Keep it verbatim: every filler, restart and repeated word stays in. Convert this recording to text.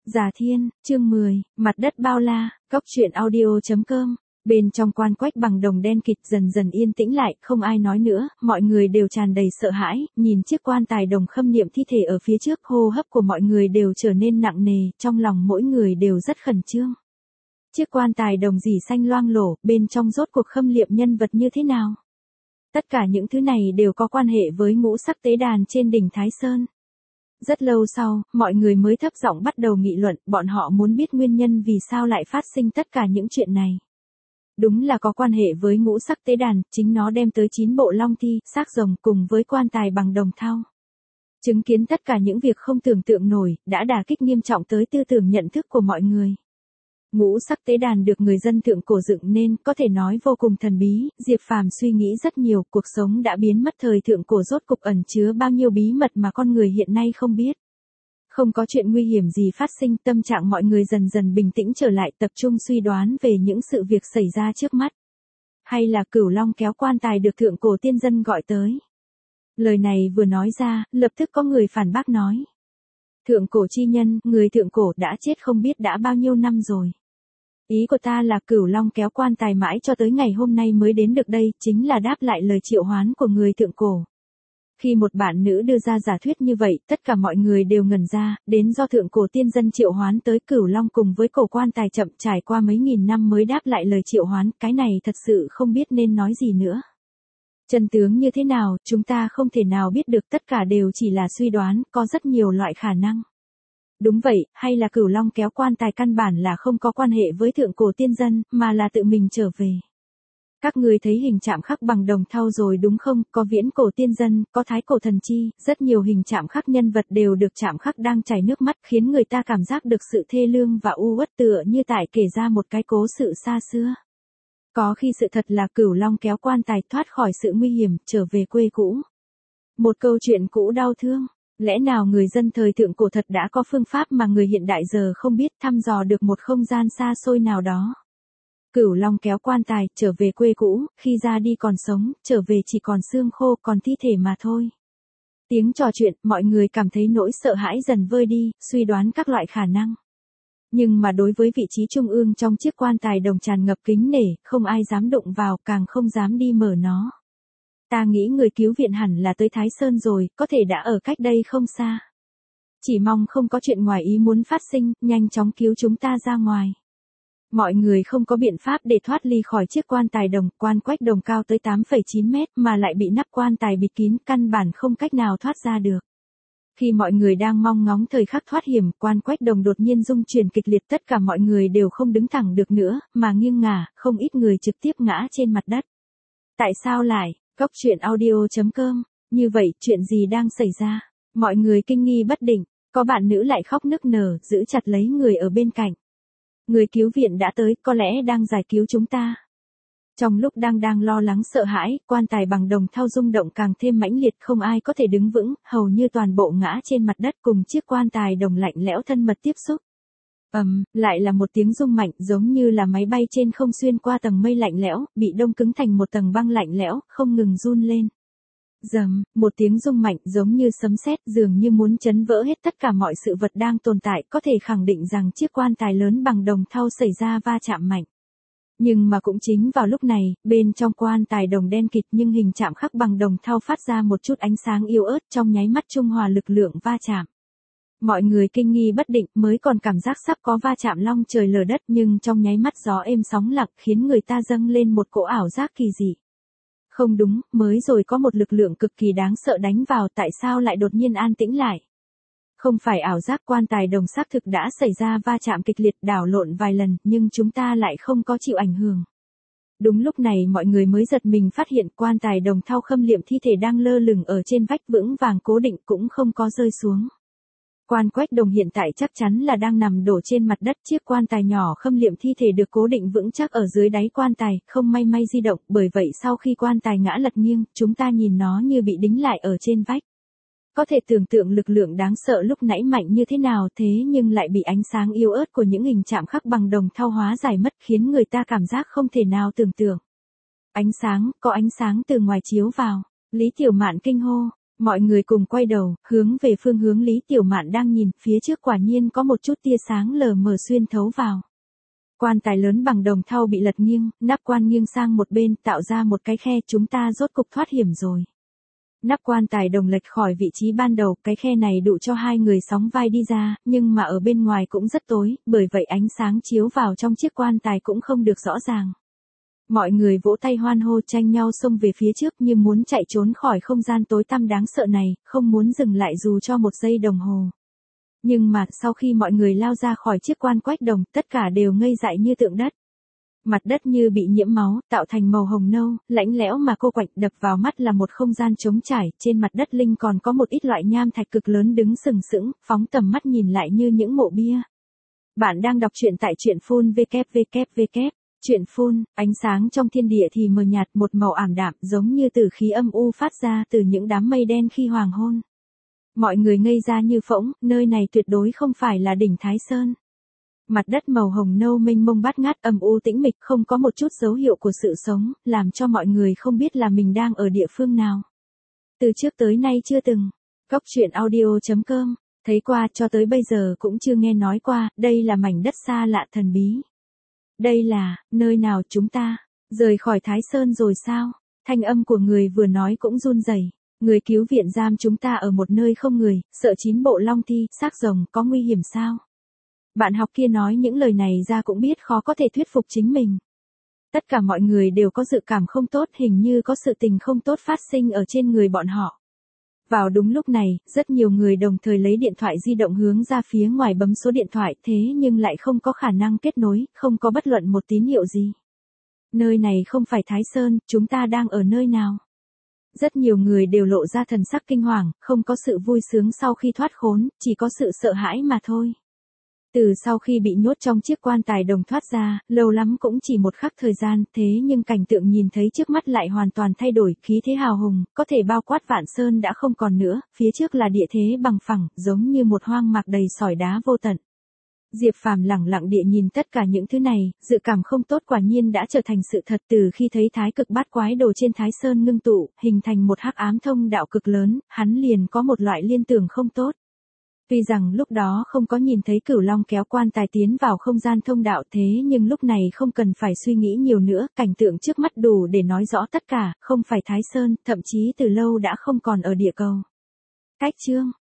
Già Thiên, chương mười, mặt đất bao la, cốc truyện audio.com. Bên trong quan quách bằng đồng đen kịt dần dần yên tĩnh lại, không ai nói nữa, mọi người đều tràn đầy sợ hãi, nhìn chiếc quan tài đồng khâm niệm thi thể ở phía trước, hô hấp của mọi người đều trở nên nặng nề, trong lòng mỗi người đều rất khẩn trương. Chiếc quan tài đồng rỉ xanh loang lổ, bên trong rốt cuộc khâm liệm nhân vật như thế nào? Tất cả những thứ này đều có quan hệ với ngũ sắc tế đàn trên đỉnh Thái Sơn. Rất lâu sau, mọi người mới thấp giọng bắt đầu nghị luận, bọn họ muốn biết nguyên nhân vì sao lại phát sinh tất cả những chuyện này. Đúng là có quan hệ với ngũ sắc tế đàn, chính nó đem tới chín bộ long thi, xác rồng cùng với quan tài bằng đồng thau. Chứng kiến tất cả những việc không tưởng tượng nổi, đã đả kích nghiêm trọng tới tư tưởng nhận thức của mọi người. Ngũ sắc tế đàn được người dân thượng cổ dựng nên, có thể nói vô cùng thần bí, Diệp Phàm suy nghĩ rất nhiều, cuộc sống đã biến mất thời thượng cổ rốt cục ẩn chứa bao nhiêu bí mật mà con người hiện nay không biết. Không có chuyện nguy hiểm gì phát sinh, tâm trạng mọi người dần dần bình tĩnh trở lại, tập trung suy đoán về những sự việc xảy ra trước mắt. Hay là Cửu Long kéo quan tài được thượng cổ tiên dân gọi tới? Lời này vừa nói ra, lập tức có người phản bác nói. Thượng cổ chi nhân, người thượng cổ đã chết không biết đã bao nhiêu năm rồi. Ý của ta là Cửu Long kéo quan tài mãi cho tới ngày hôm nay mới đến được đây, chính là đáp lại lời triệu hoán của người thượng cổ. Khi một bạn nữ đưa ra giả thuyết như vậy, tất cả mọi người đều ngẩn ra, đến do thượng cổ tiên dân triệu hoán tới Cửu Long cùng với cổ quan tài chậm trải qua mấy nghìn năm mới đáp lại lời triệu hoán, cái này thật sự không biết nên nói gì nữa. Chân tướng như thế nào, chúng ta không thể nào biết được, tất cả đều chỉ là suy đoán, có rất nhiều loại khả năng. Đúng vậy, hay là Cửu Long kéo quan tài căn bản là không có quan hệ với thượng cổ tiên dân, mà là tự mình trở về. Các người thấy hình chạm khắc bằng đồng thau rồi đúng không, có viễn cổ tiên dân, có thái cổ thần chi, rất nhiều hình chạm khắc nhân vật đều được chạm khắc đang chảy nước mắt, khiến người ta cảm giác được sự thê lương và u uất, tựa như tại kể ra một cái cố sự xa xưa. Có khi sự thật là Cửu Long kéo quan tài thoát khỏi sự nguy hiểm, trở về quê cũ. Một câu chuyện cũ đau thương. Lẽ nào người dân thời thượng cổ thật đã có phương pháp mà người hiện đại giờ không biết, thăm dò được một không gian xa xôi nào đó? Cửu Long kéo quan tài, trở về quê cũ, khi ra đi còn sống, trở về chỉ còn xương khô, còn thi thể mà thôi. Tiếng trò chuyện, mọi người cảm thấy nỗi sợ hãi dần vơi đi, suy đoán các loại khả năng. Nhưng mà đối với vị trí trung ương trong chiếc quan tài đồng tràn ngập kính nể, không ai dám đụng vào, càng không dám đi mở nó. Ta nghĩ người cứu viện hẳn là tới Thái Sơn rồi, có thể đã ở cách đây không xa. Chỉ mong không có chuyện ngoài ý muốn phát sinh, nhanh chóng cứu chúng ta ra ngoài. Mọi người không có biện pháp để thoát ly khỏi chiếc quan tài đồng, quan quách đồng cao tới tám phẩy chín mét mà lại bị nắp quan tài bịt kín, căn bản không cách nào thoát ra được. Khi mọi người đang mong ngóng thời khắc thoát hiểm, quan quách đồng đột nhiên rung chuyển kịch liệt, tất cả mọi người đều không đứng thẳng được nữa, mà nghiêng ngả, không ít người trực tiếp ngã trên mặt đất. Tại sao lại? Cốc truyện audio.com, như vậy, chuyện gì đang xảy ra? Mọi người kinh nghi bất định, có bạn nữ lại khóc nức nở, giữ chặt lấy người ở bên cạnh. Người cứu viện đã tới, có lẽ đang giải cứu chúng ta. Trong lúc đang đang lo lắng sợ hãi, quan tài bằng đồng thau rung động càng thêm mãnh liệt, không ai có thể đứng vững, hầu như toàn bộ ngã trên mặt đất cùng chiếc quan tài đồng lạnh lẽo thân mật tiếp xúc. Ầm, um, lại là một tiếng rung mạnh, giống như là máy bay trên không xuyên qua tầng mây lạnh lẽo, bị đông cứng thành một tầng băng lạnh lẽo, không ngừng run lên. Rầm, một tiếng rung mạnh giống như sấm sét, dường như muốn chấn vỡ hết tất cả mọi sự vật đang tồn tại, có thể khẳng định rằng chiếc quan tài lớn bằng đồng thau xảy ra va chạm mạnh. Nhưng mà cũng chính vào lúc này, bên trong quan tài đồng đen kịt nhưng hình chạm khắc bằng đồng thau phát ra một chút ánh sáng yếu ớt, trong nháy mắt trung hòa lực lượng va chạm. Mọi người kinh nghi bất định, mới còn cảm giác sắp có va chạm long trời lở đất, nhưng trong nháy mắt gió êm sóng lặng, khiến người ta dâng lên một cỗ ảo giác kỳ dị. Không đúng, mới rồi có một lực lượng cực kỳ đáng sợ đánh vào, tại sao lại đột nhiên an tĩnh lại? Không phải ảo giác, quan tài đồng xác thực đã xảy ra va chạm kịch liệt, đảo lộn vài lần, nhưng chúng ta lại không có chịu ảnh hưởng. Đúng lúc này mọi người mới giật mình phát hiện quan tài đồng thau khâm liệm thi thể đang lơ lửng ở trên vách vững vàng cố định, cũng không có rơi xuống. Quan quách đồng hiện tại chắc chắn là đang nằm đổ trên mặt đất, chiếc quan tài nhỏ khâm liệm thi thể được cố định vững chắc ở dưới đáy quan tài, không may may di động, bởi vậy sau khi quan tài ngã lật nghiêng, chúng ta nhìn nó như bị đính lại ở trên vách. Có thể tưởng tượng lực lượng đáng sợ lúc nãy mạnh như thế nào, thế nhưng lại bị ánh sáng yếu ớt của những hình chạm khắc bằng đồng thau hóa giải mất, khiến người ta cảm giác không thể nào tưởng tượng. Ánh sáng, có ánh sáng từ ngoài chiếu vào. Lý Tiểu Mạn kinh hô. Mọi người cùng quay đầu, hướng về phương hướng Lý Tiểu Mạn đang nhìn, phía trước quả nhiên có một chút tia sáng lờ mờ xuyên thấu vào. Quan tài lớn bằng đồng thau bị lật nghiêng, nắp quan nghiêng sang một bên, tạo ra một cái khe, chúng ta rốt cục thoát hiểm rồi. Nắp quan tài đồng lệch khỏi vị trí ban đầu, cái khe này đủ cho hai người sóng vai đi ra, nhưng mà ở bên ngoài cũng rất tối, bởi vậy ánh sáng chiếu vào trong chiếc quan tài cũng không được rõ ràng. Mọi người vỗ tay hoan hô tranh nhau xông về phía trước như muốn chạy trốn khỏi không gian tối tăm đáng sợ này, không muốn dừng lại dù cho một giây đồng hồ. Nhưng mà, sau khi mọi người lao ra khỏi chiếc quan quách đồng, tất cả đều ngây dại như tượng đất. Mặt đất như bị nhiễm máu, tạo thành màu hồng nâu, lạnh lẽo mà cô quạnh, đập vào mắt là một không gian trống trải, trên mặt đất linh còn có một ít loại nham thạch cực lớn đứng sừng sững, phóng tầm mắt nhìn lại như những mộ bia. Bạn đang đọc truyện tại truyện phun vê kép vê kép vê kép. Truyện phun, ánh sáng trong thiên địa thì mờ nhạt, một màu ảm đạm giống như tử khí âm u phát ra từ những đám mây đen khi hoàng hôn. Mọi người ngây ra như phỗng, nơi này tuyệt đối không phải là đỉnh Thái Sơn. Mặt đất màu hồng nâu mênh mông bát ngát âm u tĩnh mịch, không có một chút dấu hiệu của sự sống, làm cho mọi người không biết là mình đang ở địa phương nào. Từ trước tới nay chưa từng. Cốc truyện audio chấm com, thấy qua cho tới bây giờ cũng chưa nghe nói qua, đây là mảnh đất xa lạ thần bí. Đây là, nơi nào chúng ta, rời khỏi Thái Sơn rồi sao? Thanh âm của người vừa nói cũng run rẩy. Người cứu viện giam chúng ta ở một nơi không người, sợ chín bộ long thi, xác rồng, có nguy hiểm sao? Bạn học kia nói những lời này ra cũng biết khó có thể thuyết phục chính mình. Tất cả mọi người đều có dự cảm không tốt, hình như có sự tình không tốt phát sinh ở trên người bọn họ. Vào đúng lúc này, rất nhiều người đồng thời lấy điện thoại di động hướng ra phía ngoài bấm số điện thoại, thế nhưng lại không có khả năng kết nối, không có bất luận một tín hiệu gì. Nơi này không phải Thái Sơn, chúng ta đang ở nơi nào? Rất nhiều người đều lộ ra thần sắc kinh hoàng, không có sự vui sướng sau khi thoát khốn, chỉ có sự sợ hãi mà thôi. Từ sau khi bị nhốt trong chiếc quan tài đồng thoát ra, lâu lắm cũng chỉ một khắc thời gian, thế nhưng cảnh tượng nhìn thấy trước mắt lại hoàn toàn thay đổi, khí thế hào hùng, có thể bao quát vạn sơn đã không còn nữa, phía trước là địa thế bằng phẳng, giống như một hoang mạc đầy sỏi đá vô tận. Diệp Phàm lẳng lặng địa nhìn tất cả những thứ này, dự cảm không tốt quả nhiên đã trở thành sự thật từ khi thấy thái cực bát quái đồ trên Thái Sơn ngưng tụ, hình thành một hắc ám thông đạo cực lớn, hắn liền có một loại liên tưởng không tốt. Tuy rằng lúc đó không có nhìn thấy Cửu Long kéo quan tài tiến vào không gian thông đạo thế nhưng lúc này không cần phải suy nghĩ nhiều nữa, cảnh tượng trước mắt đủ để nói rõ tất cả, không phải Thái Sơn, thậm chí từ lâu đã không còn ở địa cầu. Cách chương